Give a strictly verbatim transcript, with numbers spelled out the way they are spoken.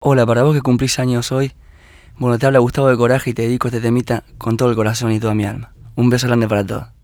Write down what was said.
Hola, para vos que cumplís años hoy, bueno, te habla Gustavo de Coraje y te dedico este temita con todo el corazón y toda mi alma. Un beso grande para todos.